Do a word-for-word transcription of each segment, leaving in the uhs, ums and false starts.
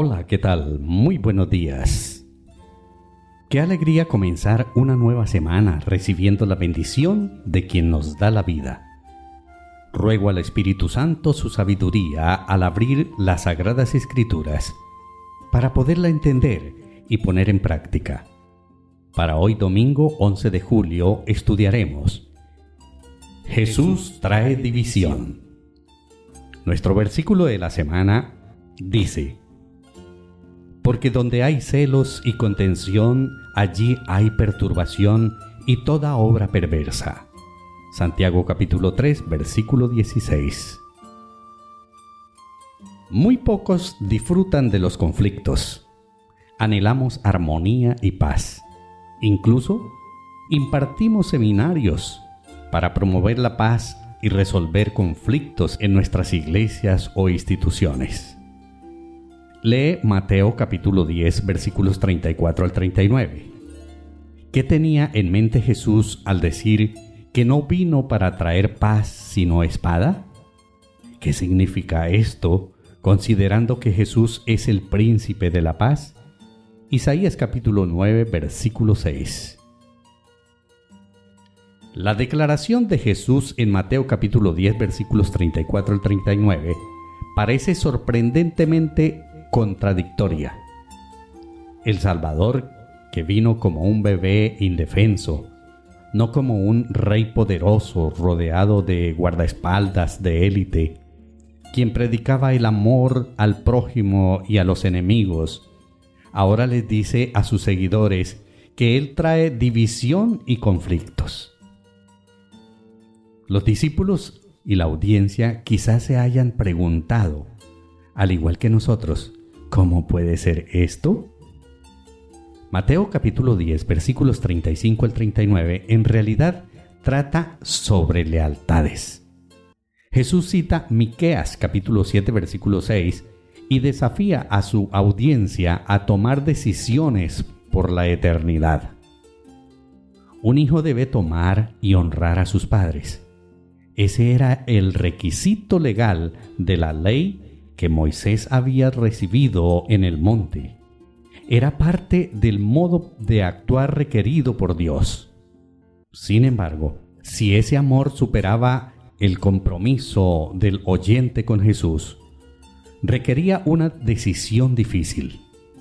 Hola, ¿qué tal? Muy buenos días. Qué alegría comenzar una nueva semana recibiendo la bendición de quien nos da la vida. Ruego al Espíritu Santo su sabiduría al abrir las Sagradas Escrituras para poderla entender y poner en práctica. Para hoy domingo once de julio estudiaremos Jesús trae división. Nuestro versículo de la semana dice: Porque donde hay celos y contención, allí hay perturbación y toda obra perversa. Santiago capítulo tres, versículo dieciséis. Muy pocos disfrutan de los conflictos. Anhelamos armonía y paz. Incluso impartimos seminarios para promover la paz y resolver conflictos en nuestras iglesias o instituciones. Lee Mateo capítulo diez, versículos treinta y cuatro al treinta y nueve. ¿Qué tenía en mente Jesús al decir que no vino para traer paz sino espada? ¿Qué significa esto, considerando que Jesús es el príncipe de la paz? Isaías capítulo nueve, versículo seis. La declaración de Jesús en Mateo capítulo diez, versículos treinta y cuatro al treinta y nueve, parece sorprendentemente contradictoria. El Salvador, que vino como un bebé indefenso, no como un rey poderoso rodeado de guardaespaldas de élite, quien predicaba el amor al prójimo y a los enemigos, ahora les dice a sus seguidores que Él trae división y conflictos. Los discípulos y la audiencia quizás se hayan preguntado, al igual que nosotros, ¿cómo puede ser esto? Mateo capítulo diez, versículos treinta y cinco al treinta y nueve, en realidad trata sobre lealtades. Jesús cita Miqueas capítulo siete, versículo seis, y desafía a su audiencia a tomar decisiones por la eternidad. Un hijo debe tomar y honrar a sus padres. Ese era el requisito legal de la ley que Moisés había recibido en el monte. Era parte del modo de actuar requerido por Dios. Sin embargo, si ese amor superaba el compromiso del oyente con Jesús, requería una decisión difícil.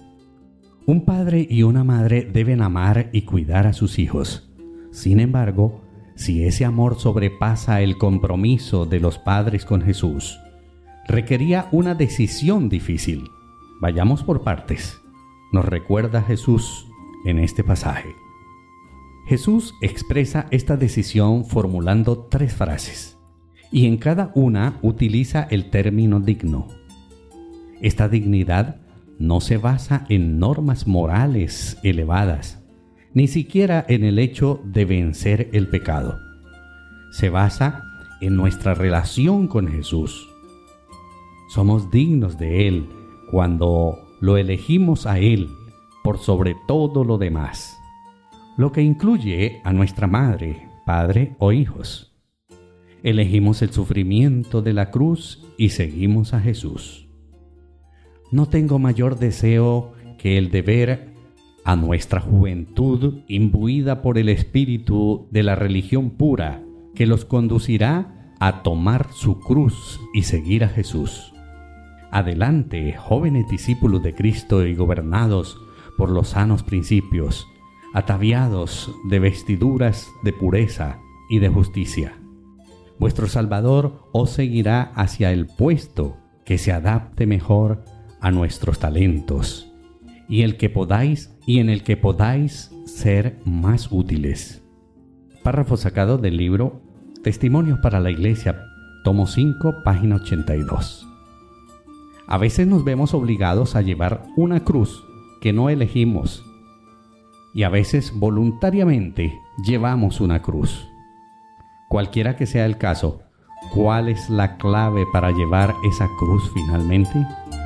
Un padre y una madre deben amar y cuidar a sus hijos. Sin embargo, si ese amor sobrepasa el compromiso de los padres con Jesús, requería una decisión difícil. Vayamos por partes. Nos recuerda Jesús en este pasaje. Jesús expresa esta decisión formulando tres frases, y en cada una utiliza el término digno. Esta dignidad no se basa en normas morales elevadas, ni siquiera en el hecho de vencer el pecado. Se basa en nuestra relación con Jesús. Somos dignos de Él cuando lo elegimos a Él por sobre todo lo demás, lo que incluye a nuestra madre, padre o hijos. Elegimos el sufrimiento de la cruz y seguimos a Jesús. No tengo mayor deseo que el de ver a nuestra juventud imbuida por el espíritu de la religión pura que los conducirá a tomar su cruz y seguir a Jesús. Adelante, jóvenes discípulos de Cristo y gobernados por los sanos principios, ataviados de vestiduras de pureza y de justicia. Vuestro Salvador os seguirá hacia el puesto que se adapte mejor a nuestros talentos y el que podáis y en el que podáis ser más útiles. Párrafo sacado del libro Testimonios para la Iglesia, tomo cinco, página ochenta y dos. A veces nos vemos obligados a llevar una cruz que no elegimos, y a veces voluntariamente llevamos una cruz. Cualquiera que sea el caso, ¿cuál es la clave para llevar esa cruz finalmente?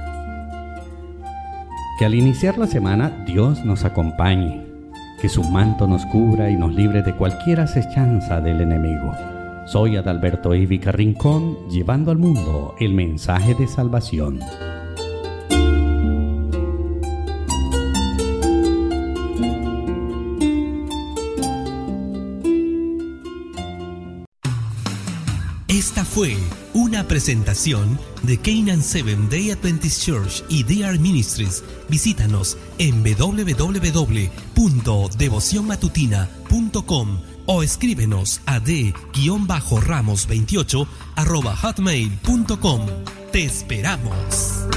Que al iniciar la semana Dios nos acompañe, que su manto nos cubra y nos libre de cualquier acechanza del enemigo. Soy Adalberto Ivica Rincón, llevando al mundo el mensaje de salvación. fue una presentación de Canaan Seventh Day Adventist Church y D R Ministries. Visítanos en doble u doble u doble u punto devoción matutina punto com o escríbenos a d ramos veintiocho arroba hotmail punto com. Te esperamos.